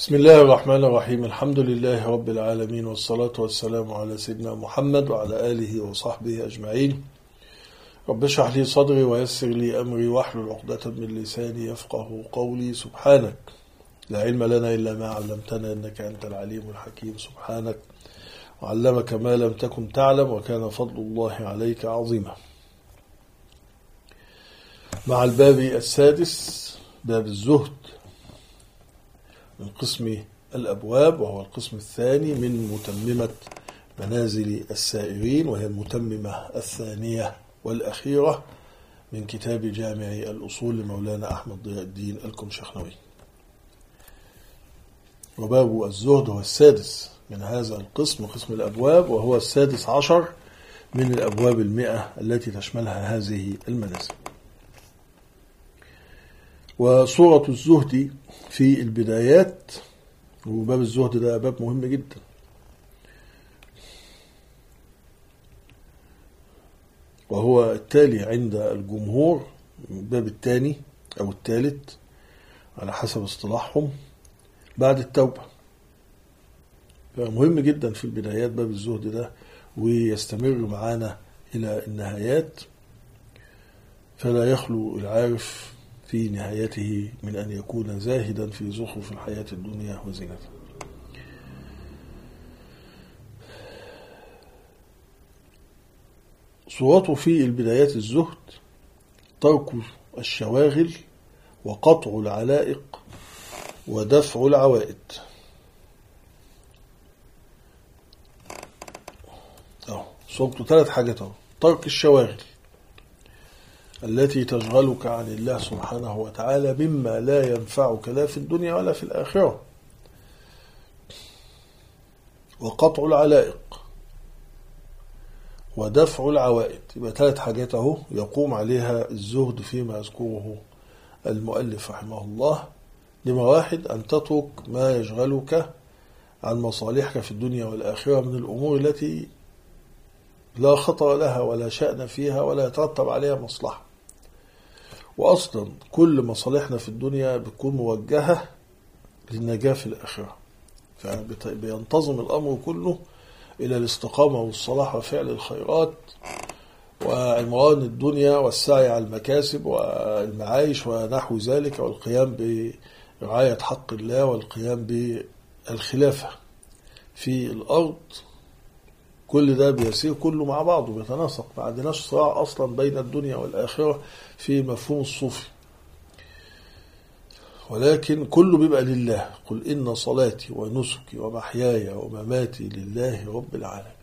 بسم الله الرحمن الرحيم. الحمد لله رب العالمين، والصلاة والسلام على سيدنا محمد وعلى آله وصحبه أجمعين. رب اشرح لي صدري ويسر لي أمري واحلل عقدة من لساني يفقه قولي. سبحانك لا علم لنا إلا ما علمتنا إنك أنت العليم الحكيم. سبحانك وعلمك ما لم تكن تعلم وكان فضل الله عليك عظيما. مع الباب السادس، باب الزهد، من قسم الأبواب، وهو القسم الثاني من متممة منازل السائرين، وهي المتممة الثانية والأخيرة من كتاب جامع الأصول لمولانا أحمد ضياء الدين الكمشخنوي. وباب الزهد هو السادس من هذا القسم، قسم الأبواب، وهو السادس عشر من الأبواب 100 التي تشملها هذه المنازل. وصورة الزهد في البدايات، وباب الزهد ده باب مهم جدا، وهو التالي عند الجمهور، الباب الثاني أو الثالث على حسب اصطلاحهم بعد التوبة. فمهم جدا في البدايات باب الزهد ده، ويستمر معانا إلى النهايات، فلا يخلو العارف في نهايته من أن يكون زاهدا في زخرف الحياة الدنيا وزينتها. صورته في البدايات الزهد: ترك الشواغل، وقطع العلائق، ودفع العوائد. صورته 3 حاجات: ترك الشواغل التي تشغلك عن الله سبحانه وتعالى مما لا ينفعك لا في الدنيا ولا في الآخرة، وقطع العلائق، ودفع العوائد. يبقى 3 حاجات اهو يقوم عليها الزهد فيما يذكره المؤلف رحمه الله. نمرة 1: أن تترك ما يشغلك عن مصالحك في الدنيا والآخرة من الأمور التي لا خطر لها ولا شأن فيها ولا يترتب عليها مصلحة. وأصلا كل مصالحنا في الدنيا بتكون موجهة للنجاة في الآخرة، فبينتظم الأمر كله إلى الاستقامة والصلاح وفعل الخيرات وعمران الدنيا والسعي على المكاسب والمعايش ونحو ذلك، والقيام برعاية حق الله، والقيام بالخلافة في الأرض. كل ده بيسير كله مع بعضه، بيتناسق. ما عندناش صراع أصلا بين الدنيا والآخرة في مفهوم الصوفي، ولكن كله بيبقى لله. قل إن صلاتي ونسكي ومحياي ومماتي لله رب العالمين.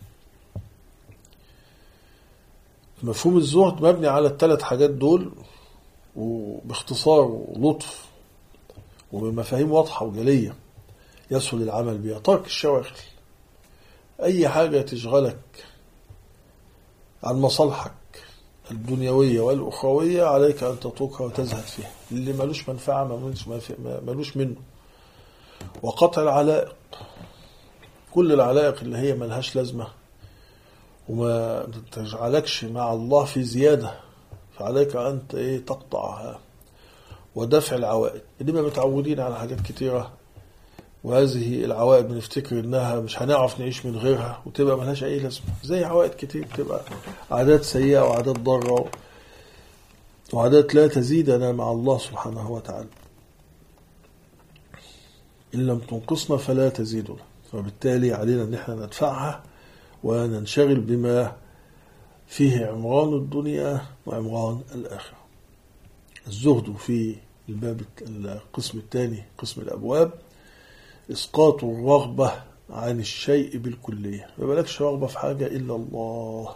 مفهوم الزهد مبني على ال3 حاجات دول، وباختصار ولطف وبمفاهيم واضحة وجلية يسهل العمل بها. ترك الشواغل، أي حاجة تشغلك عن مصالحك الدنيوية والأخروية عليك أن تتركها وتزهد فيها، اللي ملوش منفعة ملوش منه. وقطع العلائق، كل العلائق اللي هي ملهاش لازمة وما تجعلكش مع الله في زيادة، فعليك أن تقطعها. ودفع العوائد، اللي ما متعودين على حاجات كتيرة، وهذه العوائد بنفتكر انها مش هنعرف نعيش من غيرها، وتبقى ملهاش اي لازمه، زي عوائد كتير تبقى عادات سيئه وعادات ضاره وعادات لا تزيدنا مع الله سبحانه وتعالى. ان لم تنقصنا فلا تزيدنا، فبالتالي علينا ان احنا ندفعها وننشغل بما فيه عمران الدنيا وعمران الاخره. الزهد في الباب القسم الثاني، قسم الابواب: إسقاط الرغبة عن الشيء بالكلية، ما بالكش رغبة في حاجة إلا الله.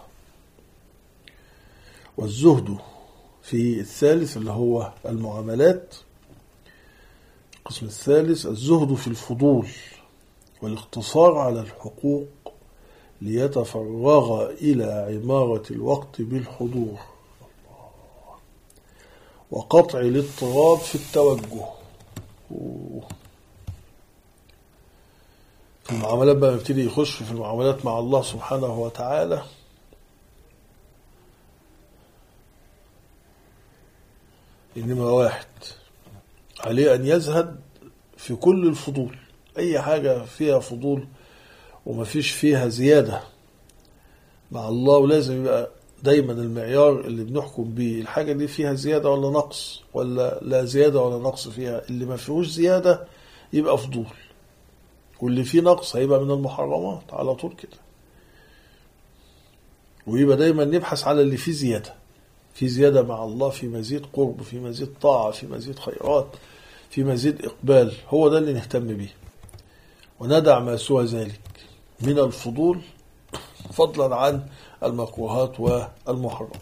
والزهد في الثالث اللي هو المعاملات، القسم الثالث: الزهد في الفضول والاقتصار على الحقوق ليتفرغ إلى عمارة الوقت بالحضور، وقطع الاضطراب في التوجه. في المعاملات بقى يبتدي يخش في المعاملات مع الله سبحانه وتعالى. إنما 1: عليه أن يزهد في كل الفضول. أي حاجة فيها فضول ومفيش فيها زيادة مع الله، ولازم يبقى دايما المعيار اللي بنحكم بيه الحاجة دي فيها زيادة ولا نقص، ولا لا زيادة ولا نقص فيها. اللي ما فيهوش زيادة يبقى فضول، واللي فيه نقص هيبقى من المحرمات على طول كده. ويبقى دايما نبحث على اللي فيه زيادة، في زيادة مع الله، في مزيد قرب، في مزيد طاعة، في مزيد خيرات، في مزيد إقبال. هو ده اللي نهتم به، وندع ما سوى ذلك من الفضول فضلا عن المكروهات والمحرمات.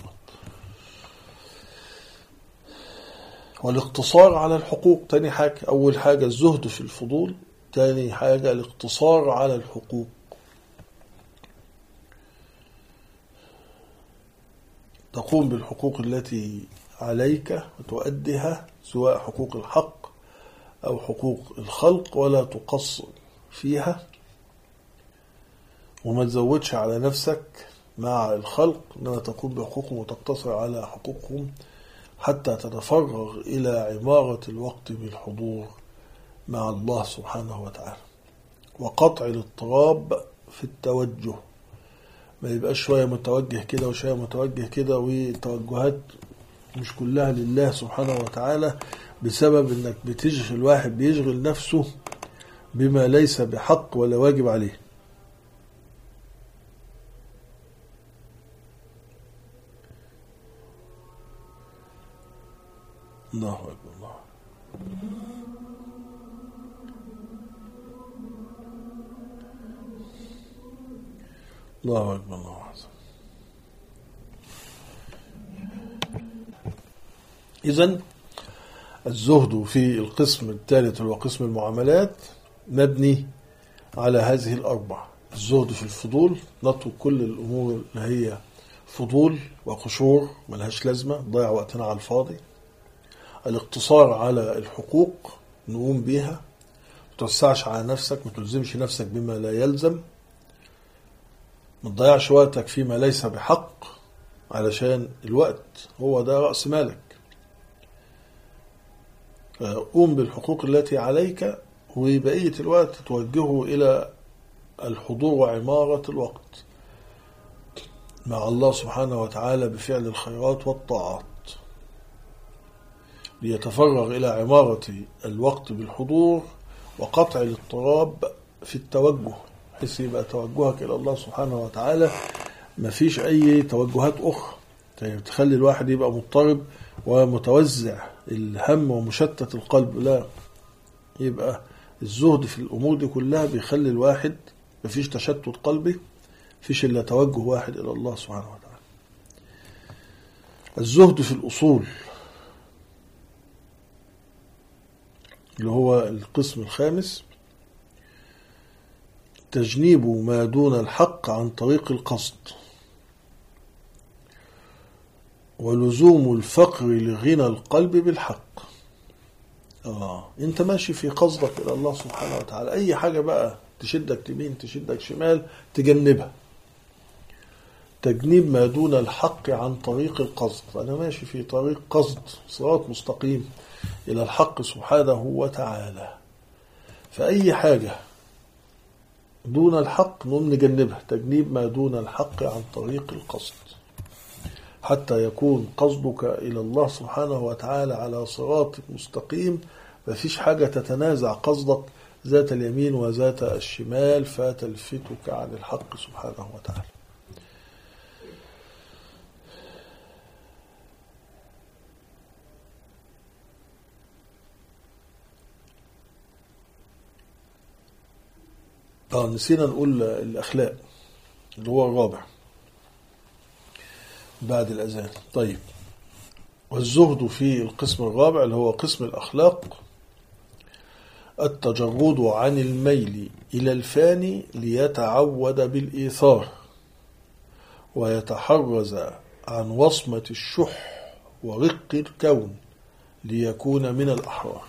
والاقتصار على الحقوق تاني حاجة. أول حاجة الزهد في الفضول، تاني حاجة الاقتصار على الحقوق. تقوم بالحقوق التي عليك وتؤديها، سواء حقوق الحق أو حقوق الخلق، ولا تقصر فيها، وما تزودش على نفسك مع الخلق، إنما تقوم بحقوقهم وتقتصر على حقوقهم حتى تتفرغ إلى عمارة الوقت بالحضور مع الله سبحانه وتعالى. وقطع الاضطراب في التوجه، ما يبقاش شوية متوجه كده وشوية متوجه كده، والتوجهات مش كلها لله سبحانه وتعالى، بسبب انك بتشغل واحد بيشغل نفسه بما ليس بحق ولا واجب عليه. الله أكبر. الله أكبر. الله أكبر. إذن الزهد في القسم الثالث هو قسم المعاملات، مبني على هذه الأربع: الزهد في الفضول، نترك كل الأمور اللي هي فضول وقشور ملهاش لازمة، ضيع وقتنا على الفاضي. الاقتصار على الحقوق، نقوم بيها، متوسعش على نفسك، متلزمش نفسك بما لا يلزم، متضيعش وقتك فيما ليس بحق، علشان الوقت هو ده رأس مالك. قوم بالحقوق التي عليك، وبقية الوقت توجهه إلى الحضور وعمارة الوقت مع الله سبحانه وتعالى بفعل الخيرات والطاعات، ليتفرغ إلى عمارة الوقت بالحضور وقطع الاضطراب في التوجه، بحيث يبقى توجهك إلى الله سبحانه وتعالى مفيش أي توجهات أخرى تخلي الواحد يبقى مضطرب ومتوزع الهم ومشتت القلب. لا، يبقى الزهد في الأمور دي كلها بيخلي الواحد مفيش تشتت قلبي، مفيش إلا توجه واحد إلى الله سبحانه وتعالى. الزهد في الأصول اللي هو القسم الخامس: تجنيب ما دون الحق عن طريق القصد، ولزوم الفقر لغنى القلب بالحق. انت ماشي في قصدك الى الله سبحانه وتعالى، اي حاجة بقى تشدك يمين تشدك شمال تجنبها. تجنيب ما دون الحق عن طريق القصد، انا ماشي في طريق قصد، صراط مستقيم الى الحق سبحانه وتعالى، فاي حاجة دون الحق نقوم نجنبها. تجنيب ما دون الحق عن طريق القصد، حتى يكون قصدك إلى الله سبحانه وتعالى على صراط مستقيم، مفيش حاجة تتنازع قصدك ذات اليمين وذات الشمال فتلفتك عن الحق سبحانه وتعالى. نسينا نقول الأخلاق اللي هو الرابع بعد الأذان. طيب، والزهد في القسم الرابع اللي هو قسم الأخلاق: التجرد عن الميل إلى الفاني ليتعود بالإيثار، ويتحرز عن وصمة الشح ورق الكون ليكون من الأحرار.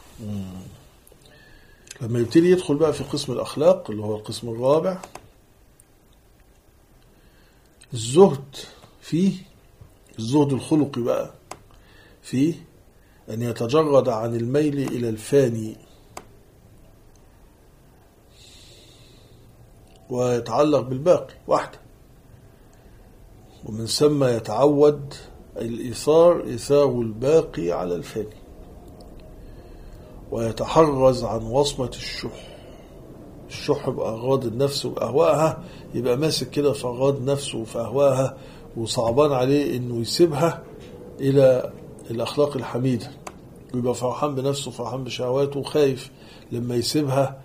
لما يبتدي يدخل بقى في قسم الأخلاق اللي هو القسم الرابع، الزهد فيه، الزهد الخلقي بقى فيه أن يتجرد عن الميل إلى الفاني، ويتعلق بالباقي وحده. ومن ثم يتعود الإيثار إيثار الباقي على الفاني، ويتحرز عن وصمة الشح بأغراض النفس وأهواءها، يبقى ماسك كده في أغراض نفسه وفي أهواءها، وصعبان عليه إنه يسيبها إلى الأخلاق الحميدة، ويبقى فرحان بنفسه فرحان بشهواته، وخايف لما يسيبها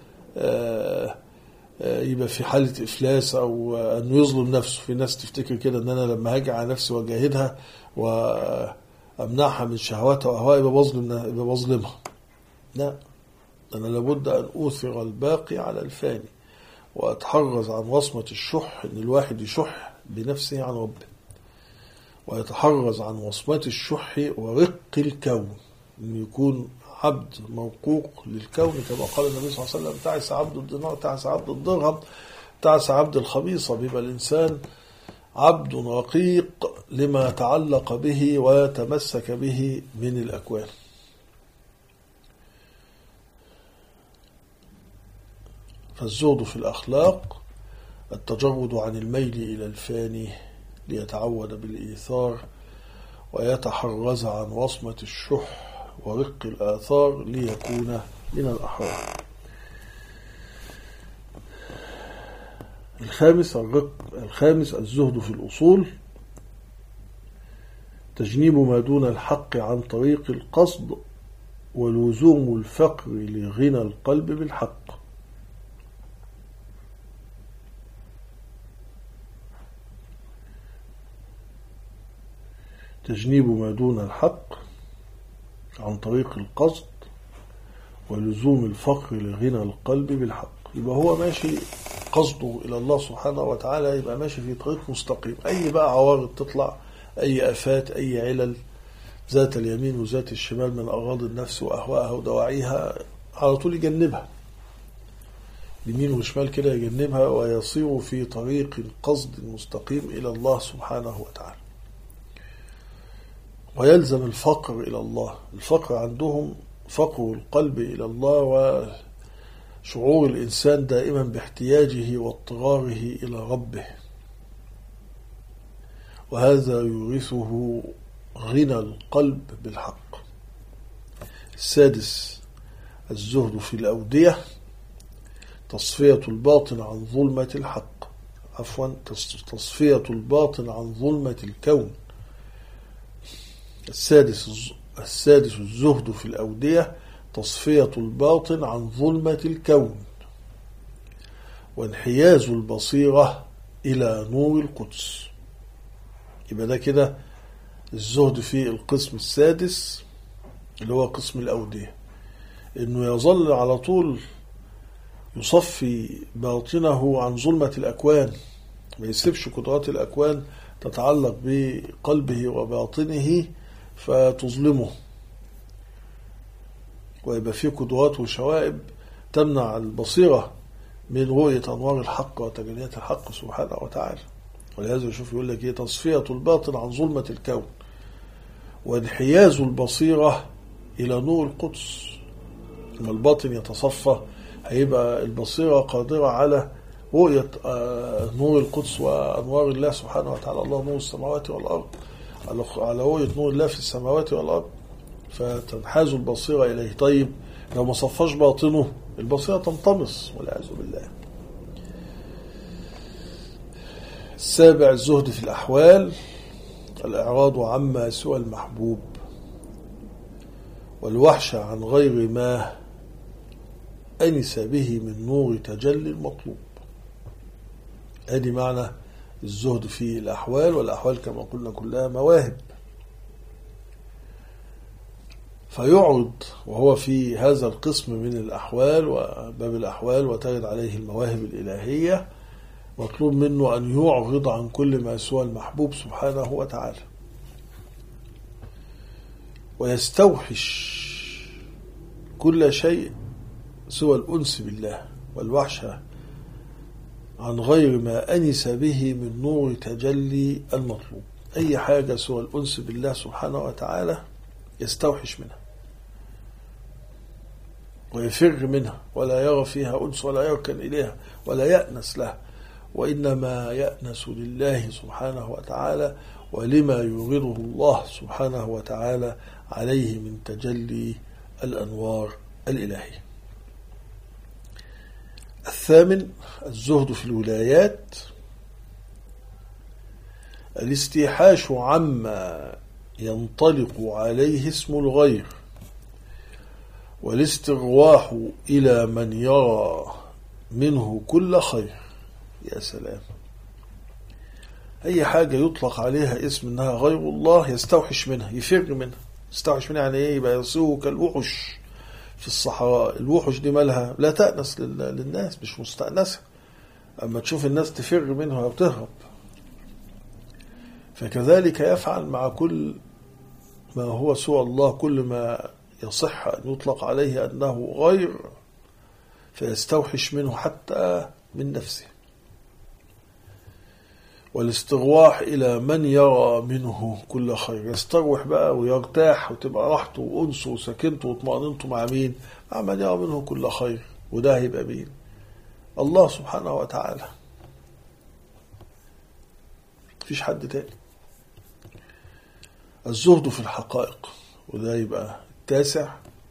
يبقى في حالة إفلاس أو أنه يظلم نفسه. في ناس تفتكر كده أن أنا لما هاجي على نفسي وأجاهدها وأمنعها من شهواتها وأهواء يبقى بظلمها. لا، أنا لابد أن أوثر الباقي على الفاني، وأتحرز عن وصمة الشح، أن الواحد يشح بنفسه عن ربه، ويتحرز عن وصمة الشح ورق الكون، أن يكون عبد موقوق للكون، كما قال النبي صلى الله عليه وسلم: تعس عبد الدينار، تعس عبد الدرهم، تعس عبد الخميصة. بيبقى الإنسان عبد رقيق لما تعلق به وتمسك به من الأكوان. فالزهد في الأخلاق التجرد عن الميل إلى الفاني ليتعود بالإيثار، ويتحرز عن وصمة الشح ورق الآثار ليكون من الأحرار. الخامس الزهد في الأصول، تجنيب ما دون الحق عن طريق القصد، ولزوم الفقر لغنى القلب بالحق. تجنيب ما دون الحق عن طريق القصد، ولزوم الفقر لغنى القلب بالحق. يبقى هو ماشي قصده إلى الله سبحانه وتعالى، يبقى ماشي في طريق مستقيم. أي بقى عوارض تطلع، أي آفات، أي علل ذات اليمين وذات الشمال من أغراض النفس وأهواءها ودواعيها، على طول يجنبها يمين وشمال كده، يجنبها ويصير في طريق قصد مستقيم إلى الله سبحانه وتعالى. ويلزم الفقر إلى الله. الفقر عندهم فقر القلب إلى الله، وشعور الإنسان دائما باحتياجه واضطراره إلى ربه، وهذا يورثه غنى القلب بالحق. السادس الزهد في الأودية، تصفية الباطن عن ظلمة الحق، تصفية الباطن عن ظلمة الكون. السادس الزهد في الأودية، تصفية الباطن عن ظلمة الكون، وانحياز البصيرة إلى نور القدس. يبقى ده كده الزهد في القسم السادس اللي هو قسم الأودية، إنه يظل على طول يصفي باطنه عن ظلمة الأكوان، ما يسيبش قدرات الأكوان تتعلق بقلبه وباطنه فتظلمه، ويبقى فيه قدرات وشوائب تمنع البصيرة من رؤية أنوار الحق وتجليات الحق سبحانه وتعالى. ولهذا يشوف يقول لك: تصفية الباطن عن ظلمة الكون، وانحياز البصيرة إلى نور القدس. لما الباطن يتصفى هيبقى البصيرة قادرة على رؤية نور القدس وأنوار الله سبحانه وتعالى. الله نور السماوات والأرض، على رؤية نور الله في السماوات والأرض، فتنحاز البصيرة إليه. طيب لو ما صفاش باطنه البصيرة تنطمس والعياذ بالله. السابع الزهد في الأحوال، الإعراض عما سوى المحبوب، والوحشة عن غير ما أنس به من نور تجلي المطلوب. هذه معنى الزهد في الأحوال. والأحوال كما قلنا كلها مواهب، فيعرض وهو في هذا القسم من الأحوال وباب الأحوال وترد عليه المواهب الإلهية، مطلوب منه أن يعرض عن كل ما سوى المحبوب سبحانه وتعالى، ويستوحش كل شيء سوى الأنس بالله، والوحشة عن غير ما أنس به من نور تجلي المطلوب. أي حاجة سوى الأنس بالله سبحانه وتعالى يستوحش منها ويفر منها، ولا يرى فيها أنس ولا يركن إليها ولا يأنس لها، وإنما يأنس لله سبحانه وتعالى ولما يورده الله سبحانه وتعالى عليه من تجلي الأنوار الإلهية. الثامن الزهد في الولايات، الاستيحاش عما ينطلق عليه اسم الغير، والاسترواح إلى من يرى منه كل خير. يا سلام، أي حاجة يطلق عليها اسم إنها غير الله يستوحش منها، يفر منها. يستوحش منها يعني إيه؟ يبقى يصير كالوحش في الصحراء. الوحش دي مالها؟ لا تأنس للناس، مش مستأنسة. أما تشوف الناس تفر منها وتهرب. فكذلك يفعل مع كل ما هو سوى الله، كل ما يصح أن يطلق عليه أنه غير فيستوحش منه حتى من نفسه. والاسترواح إلى من يرى منه كل خير، يستروح بقى ويرتاح وتبقى راحته وأنسه وسكنته واطمأننته مع مين؟ مع من يرى منه كل خير. وده هيبقى مين؟ الله سبحانه وتعالى، مفيش حد تاني. الزهد في الحقائق، وده يبقى التاسع،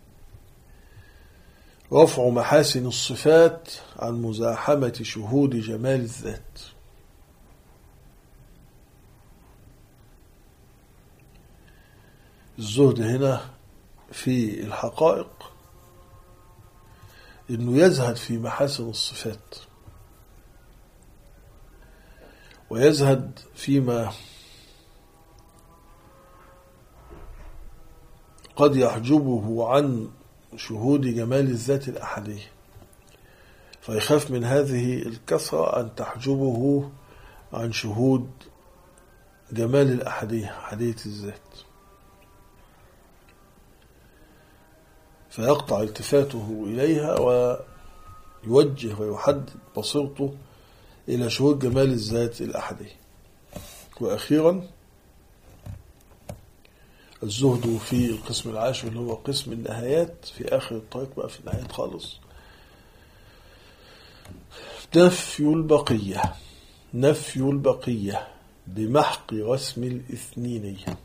رفع محاسن الصفات عن مزاحمة شهود جمال الذات. الزهد هنا في الحقائق إنه يزهد في محاسن الصفات، ويزهد فيما قد يحجبه عن شهود جمال الذات الأحدية، فيخاف من هذه الكثرة أن تحجبه عن شهود جمال الأحدية، أحدية الذات، فيقطع التفاته إليها ويوجه ويحدد بصيرته إلى شهود جمال الذات الأحدية. وأخيرا الزهد في القسم العاشر اللي هو قسم النهايات، في آخر الطريق بقى، في النهايات خالص، نفي البقية. نفي البقية بمحق رسم الإثنينية.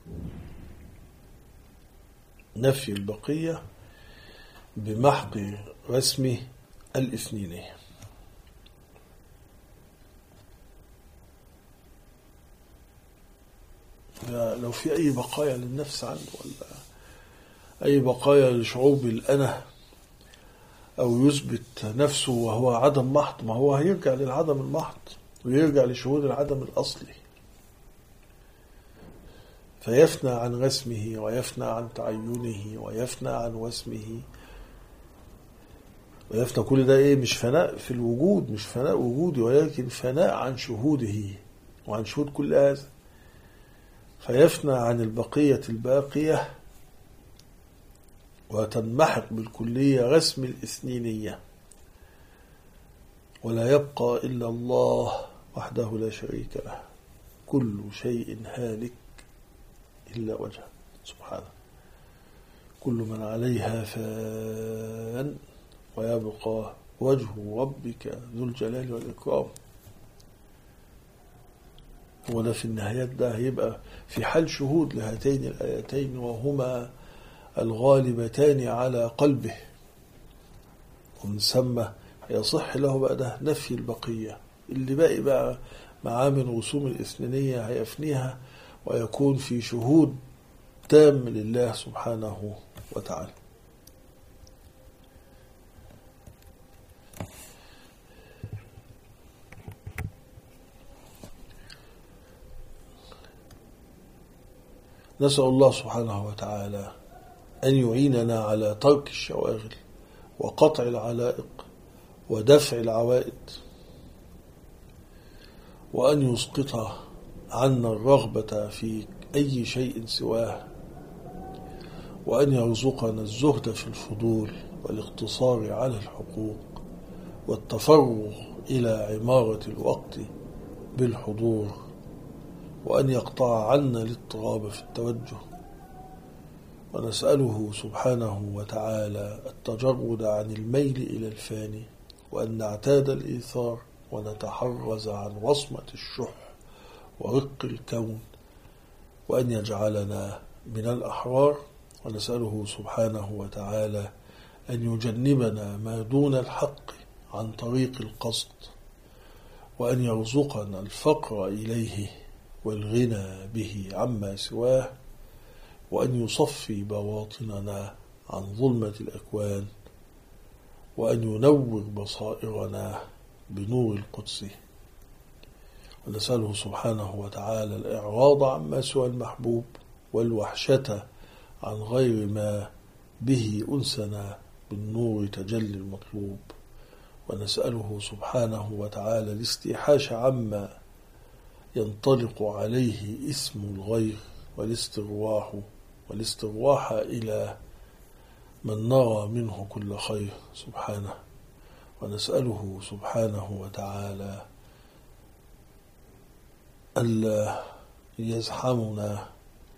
نفي البقية بمحق رسم الإثنينية. لو في أي بقايا للنفس عنده، ولا أي بقايا لشعور بالأنا، أو يثبت نفسه وهو عدم محض، ما هو هيرجع للعدم المحض ويرجع لشهود العدم الأصلي، فيفنى عن رسمه ويفنى عن تعينه ويفنى عن وسمه ويفنى. كل ده إيه؟ مش فناء في الوجود، مش فناء وجودي، ولكن فناء عن شهوده وعن شهود كل هذا. فيفنى عن البقية الباقية وتنمحق بالكلية رسم الإثنينية، ولا يبقى إلا الله وحده لا شريك له، كل شيء هالك إلا وجهه سبحانه، كل من عليها فان ويبقى وجه ربك ذو الجلال والإكرام. وده في النهايات ده هيبقى في حال شهود لهاتين الآيتين، وهما الغالبتان على قلبه، ومن ثم يصح له بقى ده نفي البقية. اللي باقي بقى معاه من رسوم الإثنينية هيفنيها ويكون في شهود تام لله سبحانه وتعالى. نسأل الله سبحانه وتعالى أن يعيننا على ترك الشواغل وقطع العلائق ودفع العوائد، وأن يسقط عنا الرغبة في أي شيء سواه، وأن يرزقنا الزهد في الفضول والاقتصار على الحقوق والتفرغ إلى عمارة الوقت بالحضور، وأن يقطع عنا الاضطراب في التوجه. ونسأله سبحانه وتعالى التجرد عن الميل إلى الفاني، وأن نعتاد الإيثار ونتحرز عن وصمة الشح ورق الكون، وأن يجعلنا من الأحرار. ونسأله سبحانه وتعالى أن يجنبنا ما دون الحق عن طريق القصد، وأن يرزقنا الفقر إليه والغنى به عما سواه، وأن يصفي بواطننا عن ظلمة الأكوان، وأن ينور بصائرنا بنور القدس. ونسأله سبحانه وتعالى الإعراض عما سوى المحبوب، والوحشة عن غير ما به أنسنا بالنور تجلي المطلوب. ونسأله سبحانه وتعالى الاستيحاش عما ينطلق عليه اسم الغير، والاسترواح إلى من نرى منه كل خير سبحانه. ونسأله سبحانه وتعالى ألا يزحمنا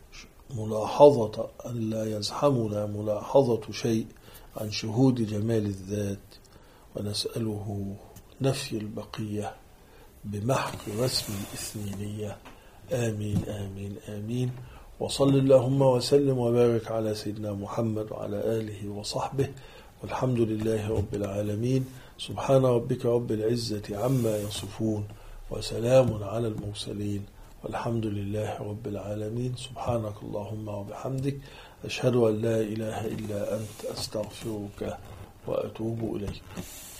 ملاحظة شيء عن شهود جمال الذات. ونسأله نفي البقية بمحق رسم الإثنينية. آمين آمين آمين. وصل اللهم وسلم وبارك على سيدنا محمد وعلى آله وصحبه، والحمد لله رب العالمين. سبحان ربك رب العزة عما يصفون، وسلام على المرسلين، والحمد لله رب العالمين. سبحانك اللهم وبحمدك، أشهد أن لا إله إلا أنت، أستغفرك وأتوب إليك.